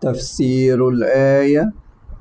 تفسير الآية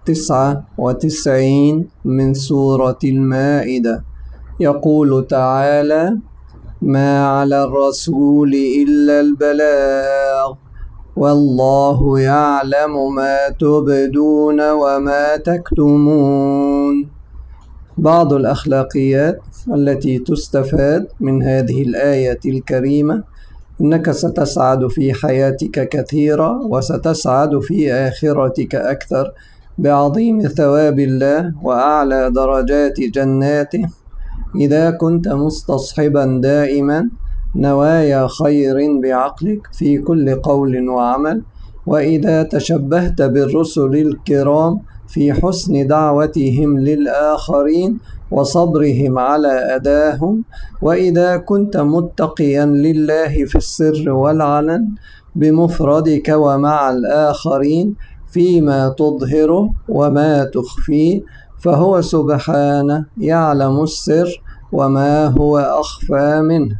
99 من سورة المائدة. يقول تعالى: ما على الرسول إلا البلاغ والله يعلم ما تبدون وما تكتمون. بعض الأخلاقيات التي تستفاد من هذه الآية الكريمة: إنك ستسعد في حياتك كثيرا وستسعد في آخرتك أكثر بعظيم ثواب الله وأعلى درجات جناته إذا كنت مستصحبا دائما نوايا خير بعقلك في كل قول وعمل، وإذا تشبهت بالرسل الكرام في حسن دعوتهم للآخرين وصبرهم على أذاهم، وإذا كنت متقيا لله في السر والعلن بمفردك ومع الآخرين فيما تظهره وما تخفيه، فهو سبحانه يعلم السر وما هو أخفى منه.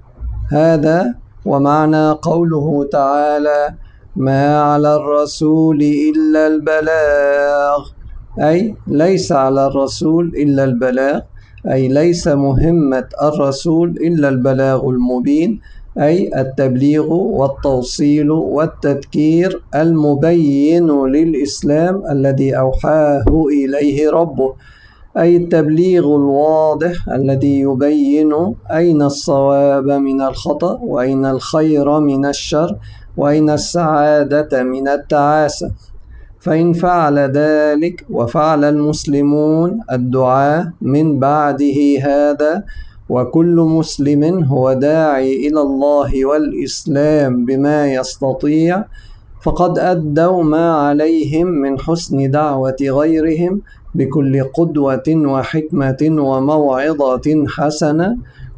هذا ومعنى قوله تعالى: ما على الرسول إلا البلاغ، أي ليس على الرسول إلا البلاغ، أي ليس مهمة الرسول إلا البلاغ المبين، أي التبليغ والتوصيل والتذكير المبين للإسلام الذي أوحاه إليه ربه، أي التبليغ الواضح الذي يبين أين الصواب من الخطأ وأين الخير من الشر وأين السعادة من التعاسة. فإن فعل ذلك وفعل المسلمون الدعاة من بعده هذا، وكل مسلم هو داعي إلى الله والإسلام بما يستطيع، فقد أدوا ما عليهم من حسن دعوة غيرهم بكل قدوة وحكمة وموعظة حسنة.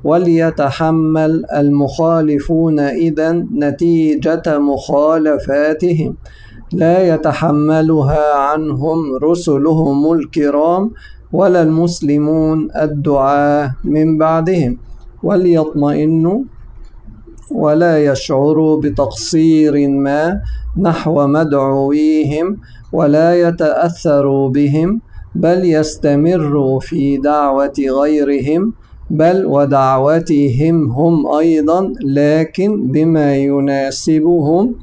وليتحمل المخالفون إذن نتيجة مخالفاتهم، لا يتحملها عنهم رسلهم الكرام ولا المسلمون الدعاة من بعدهم، وليطمئنوا ولا يشعروا بتقصير ما نحو مدعويهم ولا يتأثروا بهم، بل يستمروا في دعوة غيرهم، بل ودعوتهم هم أيضا، لكن بما يناسبهم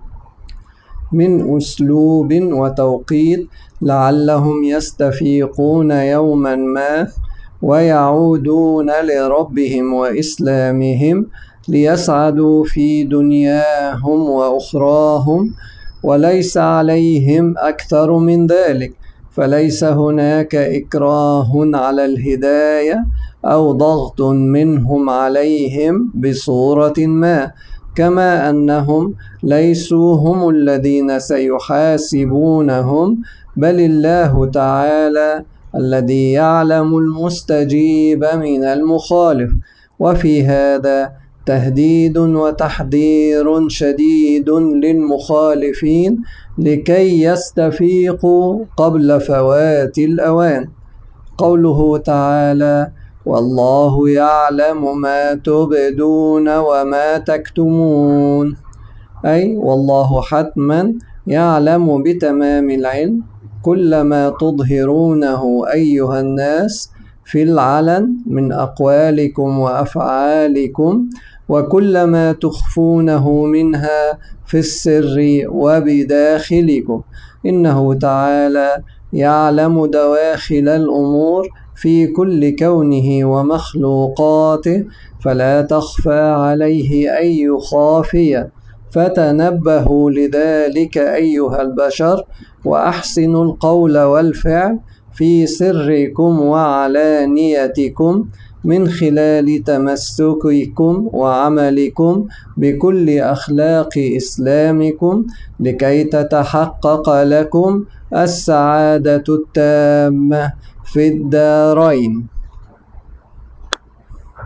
من أسلوب وتوقيت لعلهم يستفيقون يوما ما ويعودون لربهم وإسلامهم ليسعدوا في دنياهم وأخراهم، وليس عليهم أكثر من ذلك. فليس هناك إكراه على الهداية أو ضغط منهم عليهم بصورة ما، كما أنهم ليسوا هم الذين سيحاسبونهم، بل الله تعالى الذي يعلم المستجيب من المخالف. وفي هذا تهديد وتحذير شديد للمخالفين لكي يستفيقوا قبل فوات الأوان. قوله تعالى: والله يعلم ما تبدون وما تكتمون، أي والله حتما يعلم بتمام العلم كل ما تظهرونه أيها الناس في العلن من أقوالكم وأفعالكم، وكل ما تخفونه منها في السر وبداخلكم. إنه تعالى يعلم دواخل الأمور في كل كونه ومخلوقاته، فلا تخفى عليه أي خافية. فتنبهوا لذلك أيها البشر، وأحسنوا القول والفعل في سركم وعلانيتكم من خلال تمسككم وعملكم بكل أخلاق إسلامكم، لكي تتحقق لكم السعادة التامة في الدارين.